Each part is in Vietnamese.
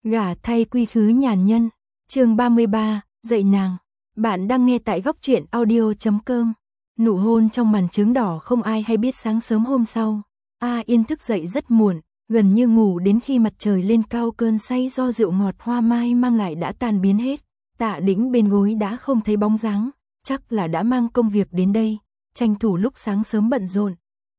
Gả thay quy khứ nhàn nhân, chương 33, dạy nàng. Bạn đang nghe tại góc truyện audio.com. Nụ hôn trong màn trướng đỏ không ai hay biết. Sáng sớm hôm sau, A Yên thức dậy rất muộn, gần như ngủ đến khi mặt trời lên cao. Cơn say do rượu ngọt hoa mai mang lại đã tan biến hết. Tạ Đĩnh bên gối đã không thấy bóng dáng, chắc là đã mang công việc đến đây, tranh thủ lúc sáng sớm bận rộn.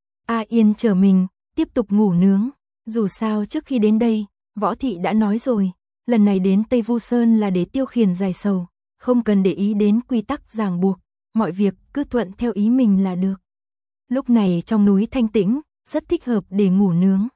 A Yên trở mình, tiếp tục ngủ nướng. Dù sao trước khi đến đây, Võ Thị đã nói rồi, lần này đến Tây Vu Sơn là để tiêu khiển giải sầu, không cần để ý đến quy tắc ràng buộc, mọi việc cứ thuận theo ý mình là được. Lúc này trong núi thanh tĩnh, rất thích hợp để ngủ nướng.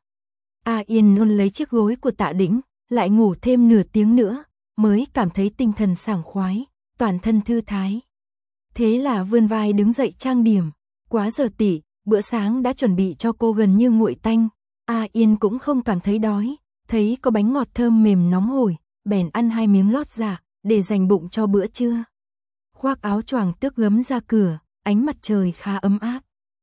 A Yên luôn lấy chiếc gối của Tạ Đĩnh, lại ngủ thêm nửa tiếng nữa, mới cảm thấy tinh thần sảng khoái, toàn thân thư thái. Thế là vươn vai đứng dậy trang điểm, quá giờ tỉ, bữa sáng đã chuẩn bị cho cô gần như nguội tanh. A Yên cũng không cảm thấy đói, thấy có bánh ngọt thơm mềm nóng hổi, bèn ăn 2 miếng lót dạ, để dành bụng cho bữa trưa. Khoác áo choàng tước gấm ra cửa, ánh mặt trời khá ấm áp.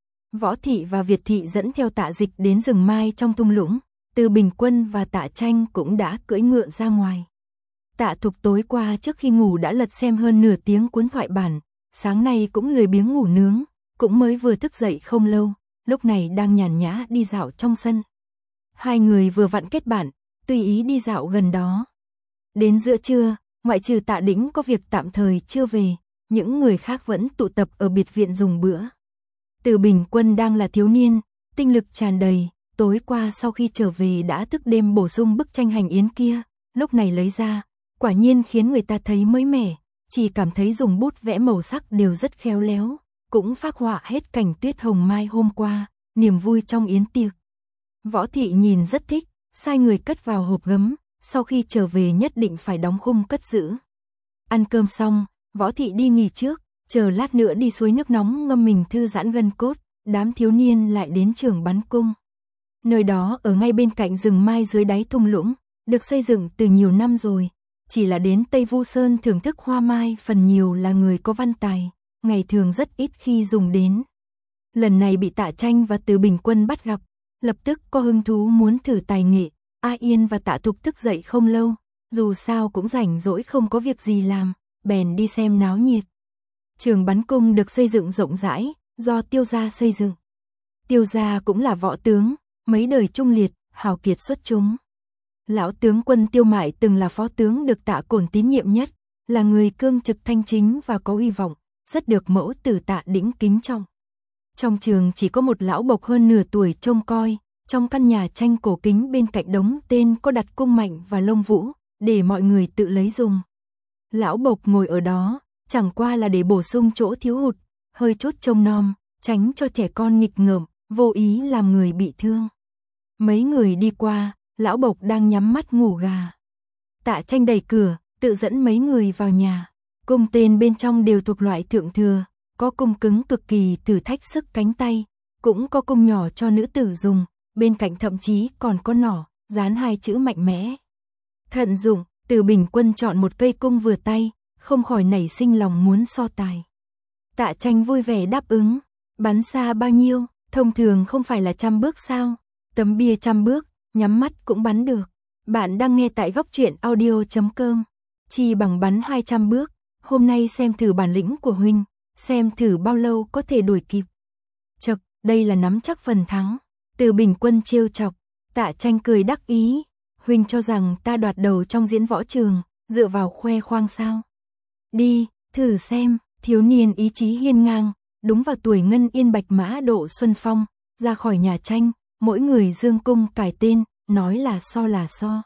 Võ Thị và Việt Thị dẫn theo Tạ Dịch đến rừng mai trong thung lũng, Từ Bình Quân và Tạ Tranh cũng đã cưỡi ngựa ra ngoài. Tạ Thục tối qua trước khi ngủ đã lật xem hơn nửa tiếng cuốn thoại bản, sáng nay cũng lười biếng ngủ nướng, cũng mới vừa thức dậy không lâu, lúc này đang nhàn nhã đi dạo trong sân. Hai người vừa vặn kết bạn, tùy ý đi dạo gần đó. Đến giữa trưa, ngoại trừ Tạ Đĩnh có việc tạm thời chưa về, những người khác vẫn tụ tập ở biệt viện dùng bữa. Từ Bình Quân đang là thiếu niên, tinh lực tràn đầy, tối qua sau khi trở về đã thức đêm bổ sung bức tranh hành yến kia, lúc này lấy ra, quả nhiên khiến người ta thấy mới mẻ, chỉ cảm thấy dùng bút vẽ màu sắc đều rất khéo léo, cũng phác họa hết cảnh tuyết hồng mai hôm qua, niềm vui trong yến tiệc. Võ Thị nhìn rất thích, sai người cất vào hộp gấm, sau khi trở về nhất định phải đóng khung cất giữ. Ăn cơm xong, Võ Thị đi nghỉ trước, chờ lát nữa đi suối nước nóng ngâm mình thư giãn gân cốt, đám thiếu niên lại đến trường bắn cung. Nơi đó ở ngay bên cạnh rừng mai dưới đáy thung lũng, được xây dựng từ nhiều năm rồi, chỉ là đến Tây Vu Sơn thưởng thức hoa mai phần nhiều là người có văn tài, ngày thường rất ít khi dùng đến. Lần này bị Tạ Tranh và Từ Bình Quân bắt gặp, lập tức có hứng thú muốn thử tài nghệ. A Yên và Tạ Thục thức dậy không lâu, dù sao cũng rảnh rỗi không có việc gì làm, bèn đi xem náo nhiệt. Trường bắn cung được xây dựng rộng rãi, do Tiêu gia xây dựng. Tiêu gia cũng là võ tướng, mấy đời trung liệt, hào kiệt xuất chúng. Lão tướng quân Tiêu Mại từng là phó tướng được Tạ Cổn tín nhiệm nhất, là người cương trực thanh chính và có uy vọng, rất được mẫu tử Tạ Đĩnh kính trọng. Trong trường chỉ có một lão bộc hơn nửa tuổi trông coi, trong căn nhà tranh cổ kính bên cạnh đống tên có đặt cung mạnh và lông vũ, để mọi người tự lấy dùng. Lão bộc ngồi ở đó, chẳng qua là để bổ sung chỗ thiếu hụt, hơi chút trông nom, tránh cho trẻ con nghịch ngợm, vô ý làm người bị thương. Mấy người đi qua, lão bộc đang nhắm mắt ngủ gà. Tạ Tranh đẩy cửa, tự dẫn mấy người vào nhà. Cung tên bên trong đều thuộc loại thượng thừa, có cung cứng cực kỳ thử thách sức cánh tay, cũng có cung nhỏ cho nữ tử dùng, bên cạnh thậm chí còn có nỏ, dán 2 chữ mạnh mẽ. Thận dụng, Từ Bình Quân chọn một cây cung vừa tay, không khỏi nảy sinh lòng muốn so tài. Tạ Tranh vui vẻ đáp ứng, bắn xa bao nhiêu, thông thường không phải là 100 bước sao, tấm bia 100 bước, nhắm mắt cũng bắn được. Bạn đang nghe tại góc truyện audio.com, chi bằng bắn 200 bước, hôm nay xem thử bản lĩnh của huynh, xem thử bao lâu có thể đuổi kịp. Chậc, đây là nắm chắc phần thắng. Từ Bình Quân trêu chọc, Tạ Tranh cười đắc ý, huynh cho rằng ta đoạt đầu trong diễn võ trường, dựa vào khoe khoang sao? Đi, thử xem. Thiếu niên ý chí hiên ngang, đúng vào tuổi ngân yên bạch mã độ xuân phong, ra khỏi nhà tranh, mỗi người dương cung cài tên, nói là so.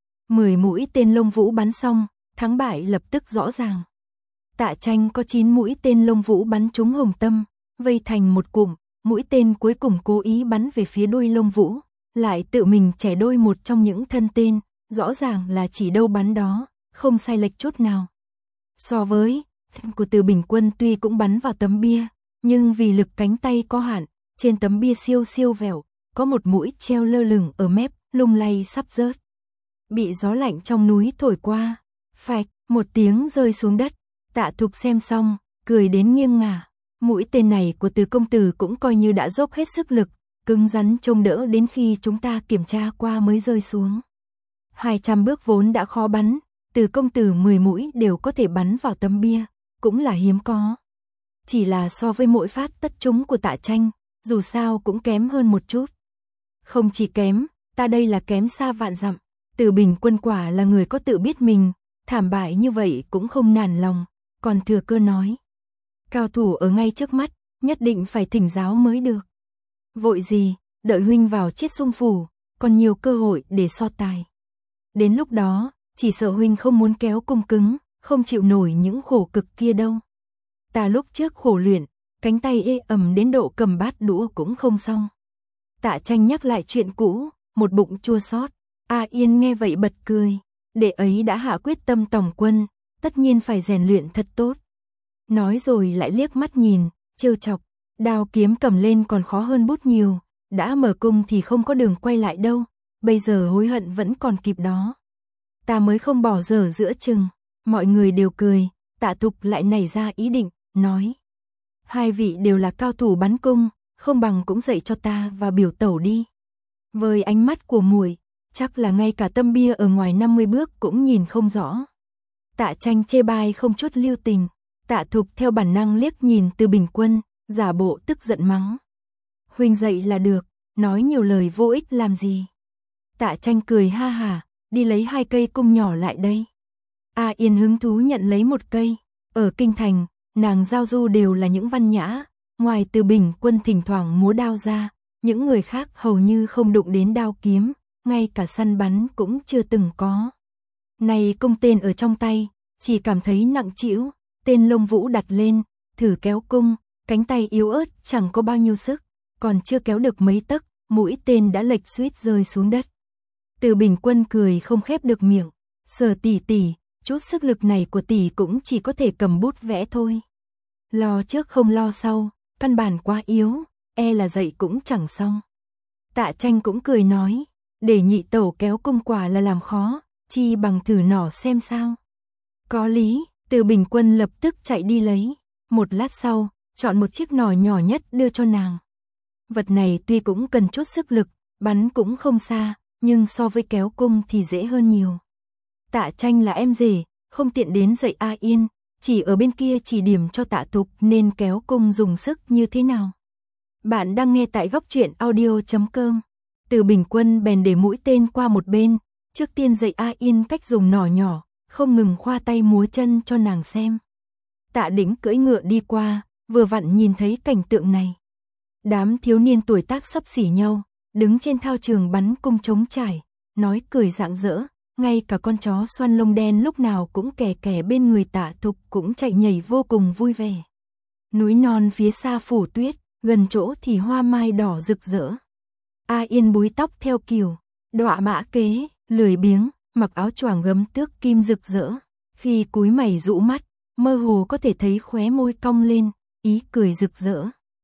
10 mũi tên lông vũ bắn xong, thắng bại lập tức rõ ràng. Tạ Tranh có 9 mũi tên lông vũ bắn trúng hồng tâm, vây thành một cụm, mũi tên cuối cùng cố ý bắn về phía đuôi lông vũ, lại tự mình chẻ đôi một trong những thân tên, rõ ràng là chỉ đâu bắn đó, không sai lệch chút nào. So với của Từ Bình Quân tuy cũng bắn vào tấm bia, nhưng vì lực cánh tay có hạn, trên tấm bia siêu vẹo, có một mũi treo lơ lửng ở mép, lung lay sắp rớt. Bị gió lạnh trong núi thổi qua, phạch, một tiếng rơi xuống đất. Tạ Thục xem xong, cười đến nghiêng ngả. Mũi tên này của Từ công tử cũng coi như đã dốc hết sức lực, cứng rắn trông đỡ đến khi chúng ta kiểm tra qua mới rơi xuống. 200 bước vốn đã khó bắn, Từ công tử 10 mũi đều có thể bắn vào tấm bia, cũng là hiếm có. Chỉ là so với mỗi phát tất trúng của Tạ Tranh, dù sao cũng kém hơn một chút. Không chỉ kém, ta đây là kém xa vạn dặm. Từ Bình Quân quả là người có tự biết mình, thảm bại như vậy cũng không nản lòng, còn thừa cơ nói. Cao thủ ở ngay trước mắt, nhất định phải thỉnh giáo mới được. Vội gì, đợi huynh vào Chiết Xung phủ, còn nhiều cơ hội để so tài. Đến lúc đó, chỉ sợ huynh không muốn kéo cung cứng, không chịu nổi những khổ cực kia đâu. Ta lúc trước khổ luyện, cánh tay ê ẩm đến độ cầm bát đũa cũng không xong. Tạ Tranh nhắc lại chuyện cũ, một bụng chua xót. A Yên nghe vậy bật cười, đệ ấy đã hạ quyết tâm tổng quân, tất nhiên phải rèn luyện thật tốt. Nói rồi lại liếc mắt nhìn, trêu chọc, đao kiếm cầm lên còn khó hơn bút nhiều, đã mở cung thì không có đường quay lại đâu, bây giờ hối hận vẫn còn kịp đó. Ta mới không bỏ dở giữa chừng. Mọi người đều cười, Tạ Thục lại nảy ra ý định, nói. Hai vị đều là cao thủ bắn cung, không bằng cũng dạy cho ta và biểu tẩu đi. Với ánh mắt của muội, chắc là ngay cả tâm bia ở ngoài 50 bước cũng nhìn không rõ. Tạ Tranh chê bai không chút lưu tình, Tạ Thục theo bản năng liếc nhìn Từ Bình Quân, giả bộ tức giận mắng. Huynh dạy là được, nói nhiều lời vô ích làm gì. Tạ Tranh cười ha hả, đi lấy 2 cây cung nhỏ lại đây. A Yên hứng thú nhận lấy 1 cây, ở kinh thành, nàng giao du đều là những văn nhã, ngoài Từ Bình Quân thỉnh thoảng múa đao ra, những người khác hầu như không đụng đến đao kiếm, ngay cả săn bắn cũng chưa từng có. Này cung tên ở trong tay, chỉ cảm thấy nặng trĩu, tên lông vũ đặt lên, thử kéo cung, cánh tay yếu ớt chẳng có bao nhiêu sức, còn chưa kéo được mấy tấc, mũi tên đã lệch suýt rơi xuống đất. Từ Bình Quân cười không khép được miệng, Sở tỷ tỷ, chút sức lực này của tỷ cũng chỉ có thể cầm bút vẽ thôi. Lo trước không lo sau, căn bản quá yếu, e là dạy cũng chẳng xong. Tạ Tranh cũng cười nói, để nhị tẩu kéo cung quả là làm khó, chi bằng thử nỏ xem sao. Có lý, Từ Bình Quân lập tức chạy đi lấy, một lát sau, chọn một chiếc nỏ nhỏ nhất đưa cho nàng. Vật này tuy cũng cần chút sức lực, bắn cũng không xa, nhưng so với kéo cung thì dễ hơn nhiều. Tạ Tranh là em rể, không tiện đến dạy A Yên, chỉ ở bên kia chỉ điểm cho Tạ Thục nên kéo cung dùng sức như thế nào. Bạn đang nghe tại góc truyện audio.com. Từ Bình Quân bèn để mũi tên qua một bên, trước tiên dạy A Yên cách dùng nỏ nhỏ, không ngừng khoa tay múa chân cho nàng xem. Tạ Đĩnh cưỡi ngựa đi qua, vừa vặn nhìn thấy cảnh tượng này. Đám thiếu niên tuổi tác xấp xỉ nhau, đứng trên thao trường bắn cung trống trải, nói cười rạng rỡ, ngay cả con chó xoăn lông đen lúc nào cũng kè kè bên người Tạ Thục cũng chạy nhảy vô cùng vui vẻ. Núi non phía xa phủ tuyết, gần chỗ thì hoa mai đỏ rực rỡ. A Yên búi tóc theo kiểu đọa mã kế, lười biếng, mặc áo choàng gấm tước kim rực rỡ, khi cúi mày rũ mắt, mơ hồ có thể thấy khóe môi cong lên, ý cười rực rỡ.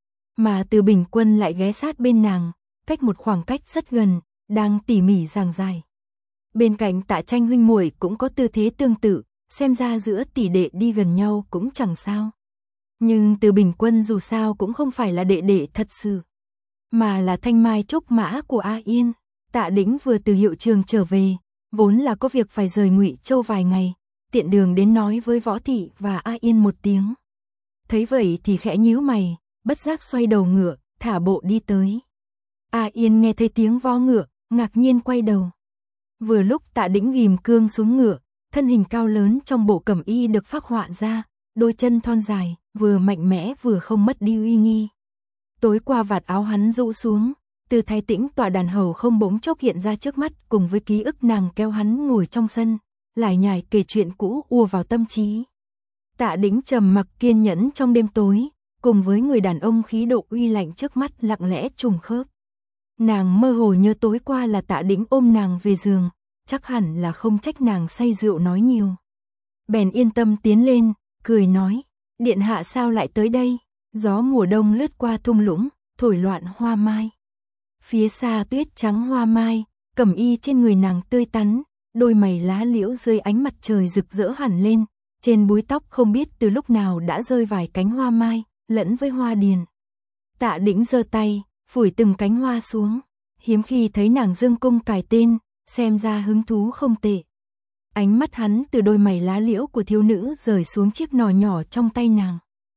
Mà Từ Bình Quân lại ghé sát bên nàng, cách một khoảng cách rất gần, đang tỉ mỉ giảng giải. Bên cạnh Tạ Tranh huynh muội cũng có tư thế tương tự, xem ra giữa tỷ đệ đi gần nhau cũng chẳng sao. Nhưng Từ Bình Quân dù sao cũng không phải là đệ đệ thật sự, mà là thanh mai trúc mã của A Yên. Tạ Đĩnh vừa từ hiệu trường trở về, vốn là có việc phải rời Ngụy Châu vài ngày, tiện đường đến nói với Võ Thị và A Yên một tiếng. Thấy vậy thì khẽ nhíu mày, bất giác xoay đầu ngựa, thả bộ đi tới. A Yên nghe thấy tiếng vó ngựa, ngạc nhiên quay đầu. Vừa lúc Tạ Đĩnh ghim cương xuống ngựa, thân hình cao lớn trong bộ cẩm y được phác họa ra, đôi chân thon dài, vừa mạnh mẽ vừa không mất đi uy nghi. Tối qua vạt áo hắn rũ xuống, Từ Thái Tĩnh tọa đàn hầu không bỗng chốc hiện ra trước mắt, cùng với ký ức nàng kéo hắn ngồi trong sân, lải nhải kể chuyện cũ ùa vào tâm trí. Tạ Đĩnh trầm mặc kiên nhẫn trong đêm tối, cùng với người đàn ông khí độ uy lạnh trước mắt lặng lẽ trùng khớp. Nàng mơ hồ nhớ tối qua là Tạ Đĩnh ôm nàng về giường, chắc hẳn là không trách nàng say rượu nói nhiều. Bèn yên tâm tiến lên, cười nói, điện hạ sao lại tới đây? Gió mùa đông lướt qua thung lũng, thổi loạn hoa mai. Phía xa tuyết trắng hoa mai, cẩm y trên người nàng tươi tắn, đôi mày lá liễu dưới ánh mặt trời rực rỡ hẳn lên, trên búi tóc không biết từ lúc nào đã rơi vài cánh hoa mai, lẫn với hoa điền. Tạ Đĩnh giơ tay, phủi từng cánh hoa xuống, hiếm khi thấy nàng dương cung cài tên, xem ra hứng thú không tệ. Ánh mắt hắn từ đôi mày lá liễu của thiếu nữ rời xuống chiếc nỏ nhỏ trong tay nàng.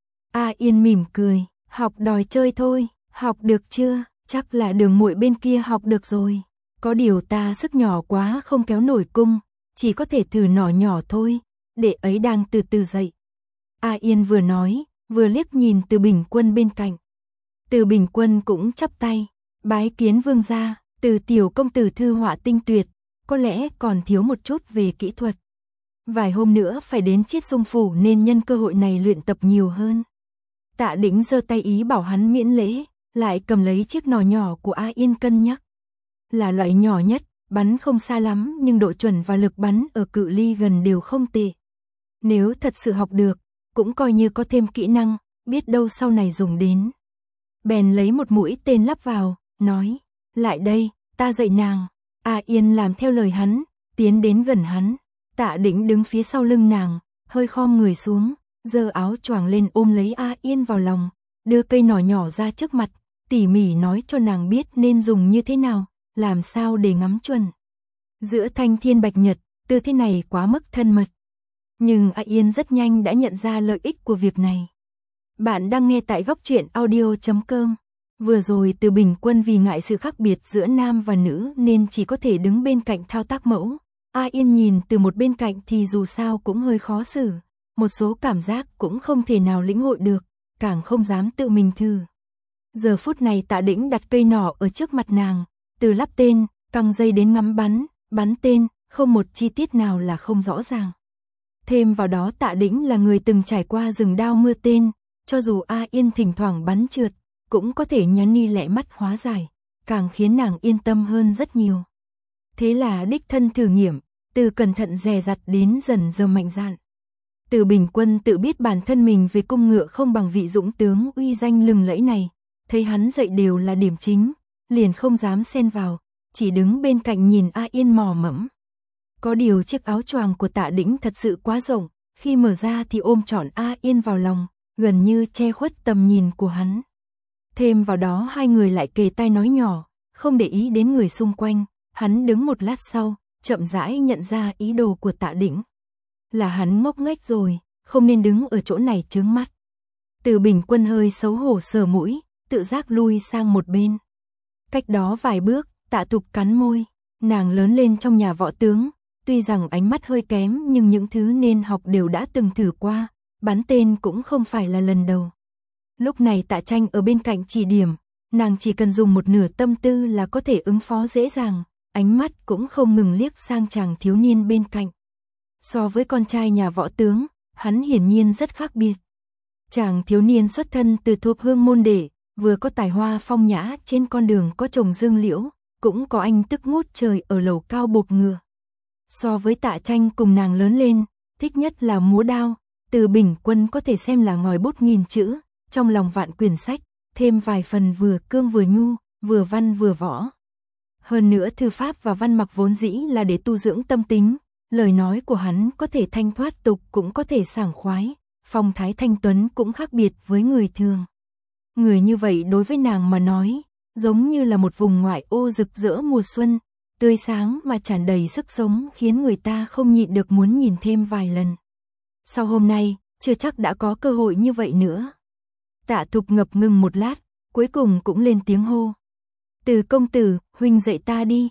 A Yên mỉm cười, học đòi chơi thôi, học được chưa, chắc là Đường muội bên kia học được rồi. Có điều ta sức nhỏ quá không kéo nổi cung, chỉ có thể thử nỏ nhỏ thôi, đệ ấy đang từ từ dậy. A Yên vừa nói, vừa liếc nhìn Từ Bình Quân bên cạnh. Từ Bình Quân cũng chắp tay, bái kiến vương gia, Từ tiểu công tử thư họa tinh tuyệt, có lẽ còn thiếu một chút về kỹ thuật. Vài hôm nữa phải đến Chiết Dung phủ nên nhân cơ hội này luyện tập nhiều hơn. Tạ Đĩnh giơ tay ý bảo hắn miễn lễ, lại cầm lấy chiếc nỏ nhỏ của A Yên cân nhắc. Là loại nhỏ nhất, bắn không xa lắm nhưng độ chuẩn và lực bắn ở cự ly gần đều không tệ. Nếu thật sự học được, cũng coi như có thêm kỹ năng, biết đâu sau này dùng đến. Bèn lấy một mũi tên lắp vào, nói, lại đây, ta dạy nàng. A Yên làm theo lời hắn, tiến đến gần hắn. Tạ Đĩnh đứng phía sau lưng nàng, hơi khom người xuống, giơ áo choàng lên ôm lấy A Yên vào lòng, đưa cây nỏ nhỏ ra trước mặt, tỉ mỉ nói cho nàng biết nên dùng như thế nào, làm sao để ngắm chuẩn. Giữa thanh thiên bạch nhật, tư thế này quá mức thân mật. Nhưng A Yên rất nhanh đã nhận ra lợi ích của việc này. Bạn đang nghe tại góc truyện audio.com. Vừa rồi Từ Bình Quân vì ngại sự khác biệt giữa nam và nữ nên chỉ có thể đứng bên cạnh thao tác mẫu. A Yên nhìn từ một bên cạnh thì dù sao cũng hơi khó xử. Một số cảm giác cũng không thể nào lĩnh hội được, càng không dám tự mình thử. Giờ phút này Tạ Đĩnh đặt cây nỏ ở trước mặt nàng, từ lắp tên, căng dây đến ngắm bắn tên, không một chi tiết nào là không rõ ràng. Thêm vào đó Tạ Đĩnh là người từng trải qua rừng đao mưa tên, cho dù A Yên thỉnh thoảng bắn trượt, cũng có thể nhắn ni lẹ mắt hóa giải, càng khiến nàng yên tâm hơn rất nhiều. Thế là đích thân thử nghiệm, từ cẩn thận dè dặt đến dần dần mạnh dạn. Từ Bình Quân tự biết bản thân mình về cung ngựa không bằng vị dũng tướng uy danh lừng lẫy này, thấy hắn dạy đều là điểm chính, liền không dám xen vào, chỉ đứng bên cạnh nhìn A Yên mò mẫm. Có điều chiếc áo choàng của Tạ Đĩnh thật sự quá rộng, khi mở ra thì ôm trọn A Yên vào lòng, gần như che khuất tầm nhìn của hắn. Thêm vào đó hai người lại kề tai nói nhỏ, không để ý đến người xung quanh, hắn đứng một lát sau, chậm rãi nhận ra ý đồ của Tạ Đĩnh. Là hắn ngốc nghếch rồi, không nên đứng ở chỗ này chướng mắt. Từ Bình Quân hơi xấu hổ sờ mũi, tự giác lui sang một bên. Cách đó vài bước, Tạ Thục cắn môi, nàng lớn lên trong nhà võ tướng, tuy rằng ánh mắt hơi kém nhưng những thứ nên học đều đã từng thử qua, bắn tên cũng không phải là lần đầu. Lúc này Tạ Tranh ở bên cạnh chỉ điểm, nàng chỉ cần dùng một nửa tâm tư là có thể ứng phó dễ dàng, ánh mắt cũng không ngừng liếc sang chàng thiếu niên bên cạnh. So với con trai nhà võ tướng, hắn hiển nhiên rất khác biệt. Chàng thiếu niên xuất thân từ thuộc hương môn đệ, vừa có tài hoa phong nhã trên con đường có trồng dương liễu, cũng có anh tức ngút trời ở lầu cao bộc ngựa. So với Tạ Tranh cùng nàng lớn lên, thích nhất là múa đao, Từ Bình Quân có thể xem là ngòi bút nghìn chữ, trong lòng vạn quyển sách, thêm vài phần vừa cương vừa nhu, vừa văn vừa võ. Hơn nữa thư pháp và văn mặc vốn dĩ là để tu dưỡng tâm tính, lời nói của hắn có thể thanh thoát tục cũng có thể sảng khoái, phong thái thanh tuấn cũng khác biệt với người thường. Người như vậy đối với nàng mà nói, giống như là một vùng ngoại ô rực rỡ mùa xuân, tươi sáng mà tràn đầy sức sống khiến người ta không nhịn được muốn nhìn thêm vài lần. Sau hôm nay, chưa chắc đã có cơ hội như vậy nữa. Tạ Thục ngập ngừng một lát, cuối cùng cũng lên tiếng hô. Từ công tử, huynh dạy ta đi.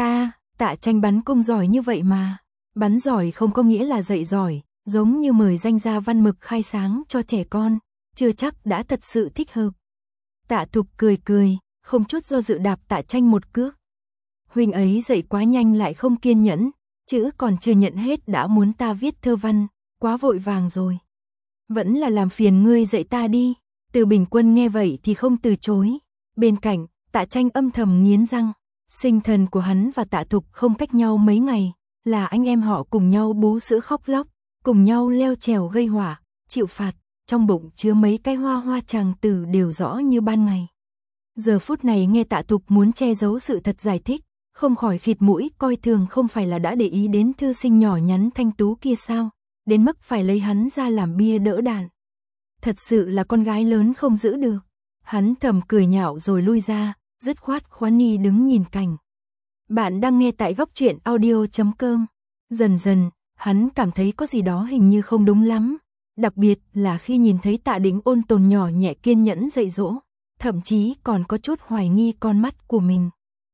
Tạ Tranh bắn cung giỏi như vậy mà. Bắn giỏi không có nghĩa là dạy giỏi, giống như mời danh gia văn mực khai sáng cho trẻ con, chưa chắc đã thật sự thích hợp. Tạ Thục cười, không chút do dự đạp Tạ Tranh một cước. Huynh ấy dạy quá nhanh lại không kiên nhẫn, chữ còn chưa nhận hết đã muốn ta viết thơ văn, quá vội vàng rồi. Vẫn là làm phiền ngươi dạy ta đi. Từ Bình Quân nghe vậy thì không từ chối. Bên cạnh, Tạ Tranh âm thầm nghiến răng. Sinh thần của hắn và Tạ Thục không cách nhau mấy ngày, là anh em họ cùng nhau bú sữa khóc lóc, cùng nhau leo trèo gây họa, chịu phạt, trong bụng chứa mấy cái hoa tràng tử đều rõ như ban ngày. Giờ phút này nghe Tạ Thục muốn che giấu sự thật giải thích, không khỏi khịt mũi coi thường không phải là đã để ý đến thư sinh nhỏ nhắn thanh tú kia sao, đến mức phải lấy hắn ra làm bia đỡ đạn. Thật sự là con gái lớn không giữ được. Hắn thầm cười nhạo rồi lui ra, dứt khoát Khoan Nhi đứng nhìn cảnh. Bạn đang nghe tại góc truyện audio.com. Dần dần, hắn cảm thấy có gì đó hình như không đúng lắm. Đặc biệt là khi nhìn thấy Tạ Đĩnh ôn tồn nhỏ nhẹ kiên nhẫn dạy dỗ, thậm chí còn có chút hoài nghi con mắt của mình.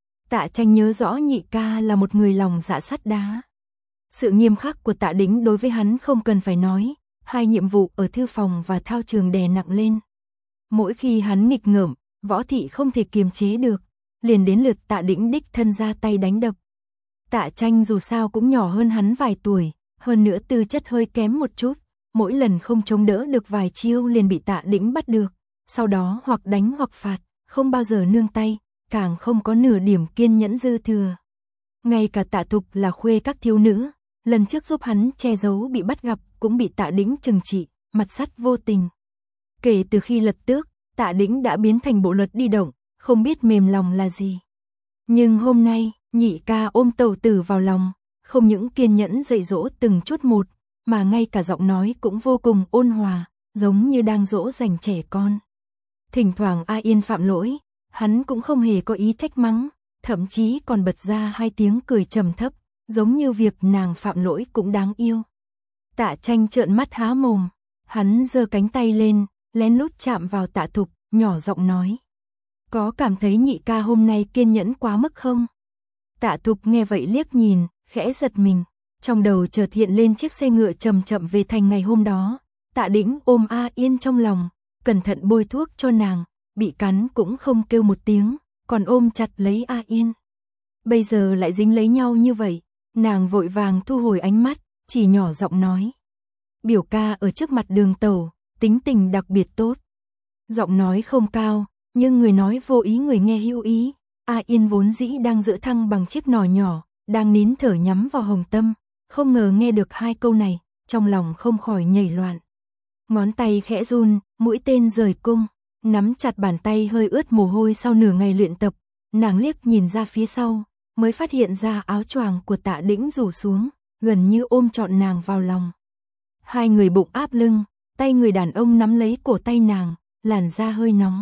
Tạ Tranh nhớ rõ nhị ca là một người lòng dạ sắt đá. Sự nghiêm khắc của Tạ Đĩnh đối với hắn không cần phải nói, hai nhiệm vụ ở thư phòng và thao trường đè nặng lên. Mỗi khi hắn nghịch ngợm, Võ Thị không thể kiềm chế được, liền đến lượt Tạ Đĩnh đích thân ra tay đánh đập. Tạ Tranh dù sao cũng nhỏ hơn hắn vài tuổi, hơn nữa tư chất hơi kém một chút, mỗi lần không chống đỡ được vài chiêu liền bị Tạ Đĩnh bắt được, sau đó hoặc đánh hoặc phạt, không bao giờ nương tay, càng không có nửa điểm kiên nhẫn dư thừa. Ngay cả Tạ Thục là khuê các thiếu nữ, lần trước giúp hắn che giấu bị bắt gặp cũng bị Tạ Đĩnh trừng trị, mặt sắt vô tình. Kể từ khi lật tước, Tạ Đĩnh đã biến thành bộ luật đi động, không biết mềm lòng là gì. Nhưng hôm nay, nhị ca ôm tẩu tử vào lòng, không những kiên nhẫn dạy dỗ từng chút một, mà ngay cả giọng nói cũng vô cùng ôn hòa, giống như đang dỗ dành trẻ con. Thỉnh thoảng A Yên phạm lỗi, hắn cũng không hề có ý trách mắng, thậm chí còn bật ra hai tiếng cười trầm thấp, giống như việc nàng phạm lỗi cũng đáng yêu. Tạ Tranh trợn mắt há mồm, hắn giơ cánh tay lên, lén lút chạm vào Tạ Thục, nhỏ giọng nói: "Có cảm thấy nhị ca hôm nay kiên nhẫn quá mức không?" Tạ Thục nghe vậy liếc nhìn, khẽ giật mình, trong đầu chợt hiện lên chiếc xe ngựa chậm chậm về thành ngày hôm đó. Tạ Đĩnh ôm A Yên trong lòng, cẩn thận bôi thuốc cho nàng, bị cắn cũng không kêu một tiếng, còn ôm chặt lấy A Yên. Bây giờ lại dính lấy nhau như vậy, nàng vội vàng thu hồi ánh mắt, chỉ nhỏ giọng nói: "Biểu ca ở trước mặt Đường tẩu, tính tình đặc biệt tốt." Giọng nói không cao, nhưng người nói vô ý người nghe hữu ý. A Yên vốn dĩ đang giữ thăng bằng chiếc nỏ nhỏ, đang nín thở nhắm vào Hồng Tâm, không ngờ nghe được hai câu này, trong lòng không khỏi nhảy loạn. Ngón tay khẽ run, mũi tên rời cung, nắm chặt bàn tay hơi ướt mồ hôi sau nửa ngày luyện tập, nàng liếc nhìn ra phía sau, mới phát hiện ra áo choàng của Tạ Đĩnh rủ xuống, gần như ôm trọn nàng vào lòng. Hai người bụng áp lưng, tay người đàn ông nắm lấy cổ tay nàng, làn da hơi nóng.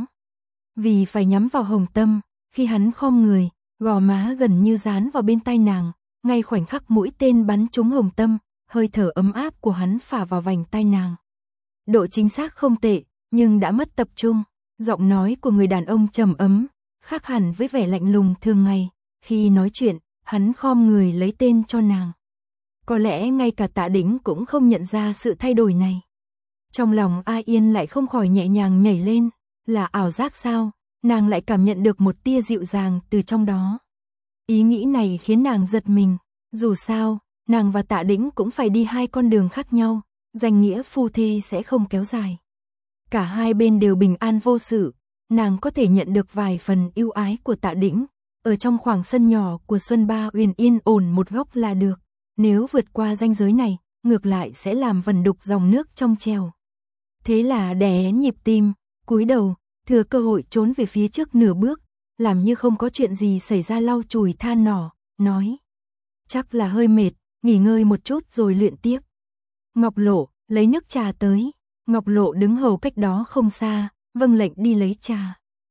Vì phải nhắm vào Hồng Tâm, khi hắn khom người, gò má gần như dán vào bên tai nàng, ngay khoảnh khắc mũi tên bắn trúng Hồng Tâm, hơi thở ấm áp của hắn phả vào vành tai nàng. Độ chính xác không tệ, nhưng đã mất tập trung. Giọng nói của người đàn ông trầm ấm, khác hẳn với vẻ lạnh lùng thường ngày. Khi nói chuyện, hắn khom người lấy tên cho nàng. Có lẽ ngay cả Tạ Đĩnh cũng không nhận ra sự thay đổi này. Trong lòng A Yên lại không khỏi nhẹ nhàng nhảy lên, là ảo giác sao? Nàng lại cảm nhận được một tia dịu dàng từ trong đó. Ý nghĩ này khiến nàng giật mình, dù sao, nàng và Tạ Đĩnh cũng phải đi hai con đường khác nhau, danh nghĩa phu thê sẽ không kéo dài. Cả hai bên đều bình an vô sự, nàng có thể nhận được vài phần ưu ái của Tạ Đĩnh, ở trong khoảng sân nhỏ của Xuân Ba Uyển yên ổn một góc là được, nếu vượt qua ranh giới này, ngược lại sẽ làm vần đục dòng nước trong trèo. Thế là đè nhịp tim, cúi đầu, thừa cơ hội trốn về phía trước nửa bước, làm như không có chuyện gì xảy ra lau chùi than nỏ, nói: "Chắc là hơi mệt, nghỉ ngơi một chút rồi luyện tiếp." Ngọc Lộ, lấy nước trà tới. Ngọc Lộ đứng hầu cách đó không xa, vâng lệnh đi lấy trà.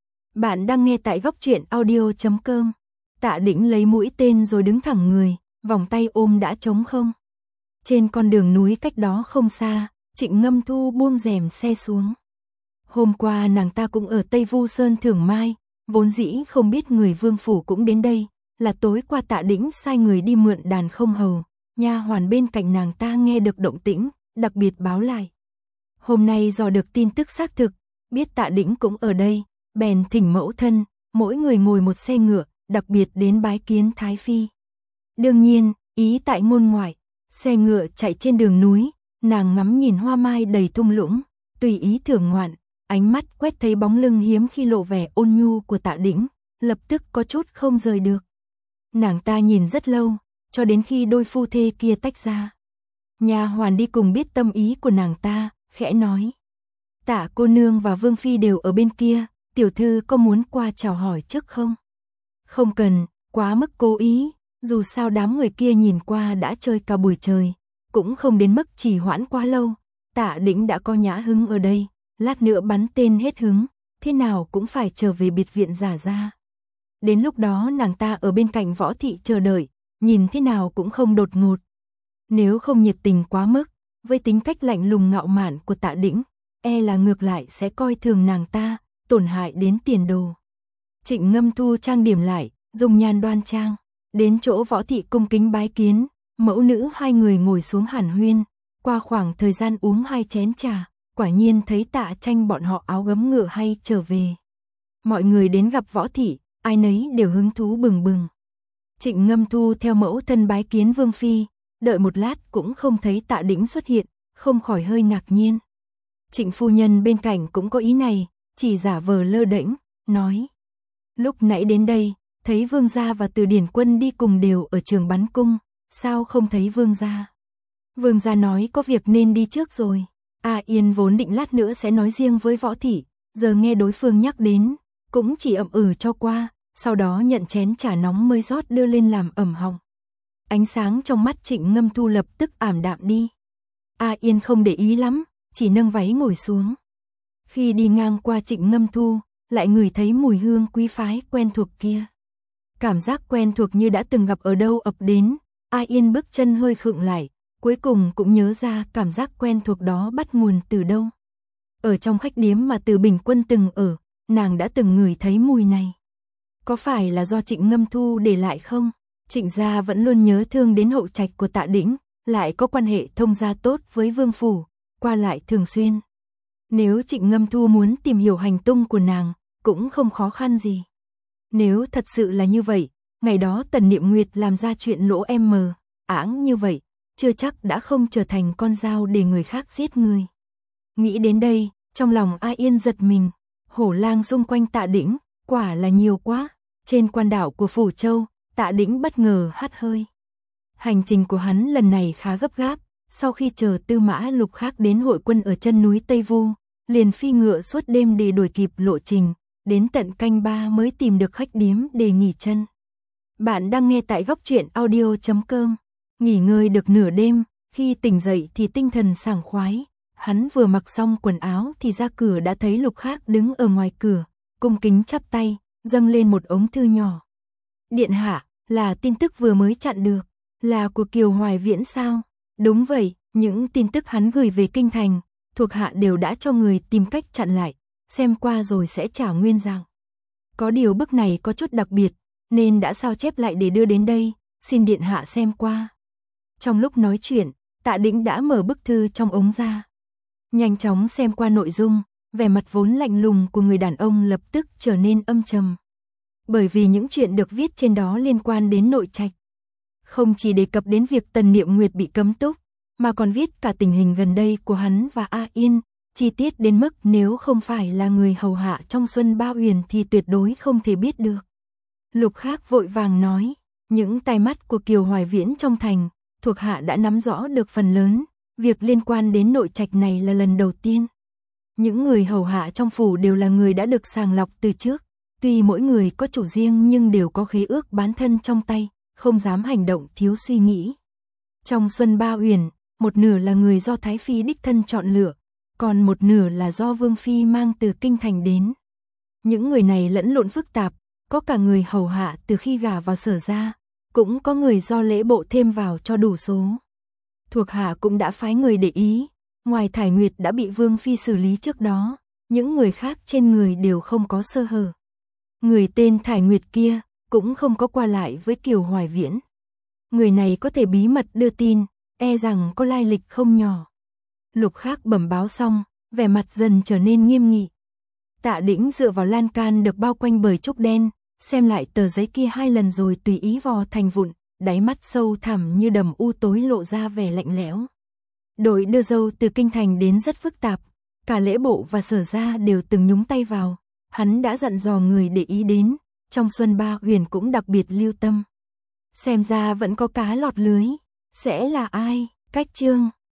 Bạn đang nghe tại góc truyện audio.com. Tạ Đĩnh lấy mũi tên rồi đứng thẳng người, vòng tay ôm đã trống không. Trên con đường núi cách đó không xa, Trịnh Ngâm Thu buông rèm xe xuống. Hôm qua nàng ta cũng ở Tây Vu Sơn thưởng mai, vốn dĩ không biết người vương phủ cũng đến đây, là tối qua Tạ Đĩnh sai người đi mượn đàn không hầu, nha hoàn bên cạnh nàng ta nghe được động tĩnh, đặc biệt báo lại. Hôm nay dò được tin tức xác thực, biết Tạ Đĩnh cũng ở đây, bèn thỉnh mẫu thân, mỗi người ngồi một xe ngựa, đặc biệt đến bái kiến Thái Phi. Đương nhiên, ý tại ngôn ngoại, xe ngựa chạy trên đường núi, nàng ngắm nhìn hoa mai đầy thung lũng, tùy ý thưởng ngoạn, ánh mắt quét thấy bóng lưng hiếm khi lộ vẻ ôn nhu của Tạ Đĩnh, lập tức có chút không rời được. Nàng ta nhìn rất lâu, cho đến khi đôi phu thê kia tách ra. Nha hoàn đi cùng biết tâm ý của nàng ta, khẽ nói: "Tạ cô nương và Vương phi đều ở bên kia, tiểu thư có muốn qua chào hỏi trước không?" "Không cần, quá mức cố ý, dù sao đám người kia nhìn qua đã chơi cả buổi trời, cũng không đến mức trì hoãn quá lâu. Tạ Đĩnh đã có nhã hứng ở đây, lát nữa bắn tên hết hứng, thế nào cũng phải trở về biệt viện giả ra." Đến lúc đó nàng ta ở bên cạnh Võ Thị chờ đợi, nhìn thế nào cũng không đột ngột. Nếu không nhiệt tình quá mức, với tính cách lạnh lùng ngạo mạn của Tạ Đĩnh, e là ngược lại sẽ coi thường nàng ta, tổn hại đến tiền đồ. Trịnh Ngâm Thu trang điểm lại, dùng nhan đoan trang, đến chỗ Võ Thị cung kính bái kiến, mẫu nữ hai người ngồi xuống hàn huyên, qua khoảng thời gian uống 2 chén trà, quả nhiên thấy Tạ Tranh bọn họ áo gấm ngựa hay trở về. Mọi người đến gặp Võ Thị, ai nấy đều hứng thú bừng bừng. Trịnh Ngâm Thu theo mẫu thân bái kiến Vương Phi, đợi một lát cũng không thấy Tạ Đĩnh xuất hiện, không khỏi hơi ngạc nhiên. Trịnh phu nhân bên cạnh cũng có ý này, chỉ giả vờ lơ đễnh, nói. Lúc nãy đến đây, thấy Vương gia và Từ Điển Quân đi cùng đều ở trường bắn cung, sao không thấy Vương gia? Vương gia nói có việc nên đi trước rồi. A Yên vốn định lát nữa sẽ nói riêng với Võ Thị, giờ nghe đối phương nhắc đến, cũng chỉ ậm cho qua, sau đó nhận chén trà nóng mới rót đưa lên làm ẩm họng. Ánh sáng trong mắt Trịnh Ngâm Thu lập tức ảm đạm đi. A Yên không để ý lắm, chỉ nâng váy ngồi xuống. Khi đi ngang qua Trịnh Ngâm Thu, lại ngửi thấy mùi hương quý phái quen thuộc kia. Cảm giác quen thuộc như đã từng gặp ở đâu ập đến, A Yên bước chân hơi khựng lại, cuối cùng cũng nhớ ra cảm giác quen thuộc đó bắt nguồn từ đâu. Ở trong khách điếm mà Từ Bình Quân từng ở, nàng đã từng ngửi thấy mùi này. Có phải là do Trịnh Ngâm Thu để lại không? Trịnh gia vẫn luôn nhớ thương đến hậu trạch của Tạ Đĩnh, lại có quan hệ thông gia tốt với Vương phủ, qua lại thường xuyên. Nếu Trịnh Ngâm Thu muốn tìm hiểu hành tung của nàng, cũng không khó khăn gì. Nếu thật sự là như vậy, ngày đó Tần Niệm Nguyệt làm ra chuyện lỗ áng như vậy, chưa chắc đã không trở thành con dao để người khác giết người. Nghĩ đến đây, trong lòng A Yên giật mình, hổ lang xung quanh Tạ Đĩnh, quả là nhiều quá. Trên quan đảo của Phủ Châu, Tạ Đĩnh bất ngờ hắt hơi. Hành trình của hắn lần này khá gấp gáp, sau khi chờ Tư Mã Lục khác đến hội quân ở chân núi Tây Vu, liền phi ngựa suốt đêm để đuổi kịp lộ trình, đến tận canh 3 mới tìm được khách điếm để nghỉ chân. Bạn đang nghe tại góc truyện audio.com. Nghỉ ngơi được nửa đêm, khi tỉnh dậy thì tinh thần sảng khoái. Hắn vừa mặc xong quần áo thì ra cửa đã thấy Lục khác đứng ở ngoài cửa, cung kính chắp tay, dâng lên một ống thư nhỏ. Điện hạ, là tin tức vừa mới chặn được, là của Kiều Hoài Viễn sao? Đúng vậy, những tin tức hắn gửi về kinh thành, thuộc hạ đều đã cho người tìm cách chặn lại, xem qua rồi sẽ trả nguyên dạng. Có điều bức này có chút đặc biệt, nên đã sao chép lại để đưa đến đây, xin điện hạ xem qua. Trong lúc nói chuyện, Tạ Đĩnh đã mở bức thư trong ống ra. Nhanh chóng xem qua nội dung, vẻ mặt vốn lạnh lùng của người đàn ông lập tức trở nên âm trầm. Bởi vì những chuyện được viết trên đó liên quan đến nội trạch. Không chỉ đề cập đến việc Tần Niệm Nguyệt bị cấm túc, mà còn viết cả tình hình gần đây của hắn và A Yên, chi tiết đến mức nếu không phải là người hầu hạ trong Xuân Ba Uyển thì tuyệt đối không thể biết được. Lục khác vội vàng nói, những tai mắt của Kiều Hoài Viễn trong thành, thuộc hạ đã nắm rõ được phần lớn, việc liên quan đến nội trạch này là lần đầu tiên. Những người hầu hạ trong phủ đều là người đã được sàng lọc từ trước, tuy mỗi người có chủ riêng nhưng đều có khế ước bán thân trong tay, không dám hành động thiếu suy nghĩ. Trong Xuân Ba Uyển, một nửa là người do Thái Phi đích thân chọn lựa, còn một nửa là do Vương Phi mang từ kinh thành đến. Những người này lẫn lộn phức tạp, có cả người hầu hạ từ khi gả vào Sở ra, cũng có người do lễ bộ thêm vào cho đủ số. Thuộc hạ cũng đã phái người để ý, ngoài Thải Nguyệt đã bị Vương Phi xử lý trước đó, những người khác trên người đều không có sơ hở. Người tên Thải Nguyệt kia cũng không có qua lại với Kiều Hoài Viễn. Người này có thể bí mật đưa tin, e rằng có lai lịch không nhỏ. Lục khác bẩm báo xong, vẻ mặt dần trở nên nghiêm nghị. Tạ Đĩnh dựa vào lan can được bao quanh bởi trúc đen, xem lại tờ giấy kia 2 lần rồi tùy ý vò thành vụn, đáy mắt sâu thẳm như đầm u tối lộ ra vẻ lạnh lẽo. Đội đưa dâu từ kinh thành đến rất phức tạp, cả lễ bộ và Sở ra đều từng nhúng tay vào, hắn đã dặn dò người để ý đến, trong Xuân Ba Uyển cũng đặc biệt lưu tâm. Xem ra vẫn có cá lọt lưới, sẽ là ai? Cách chương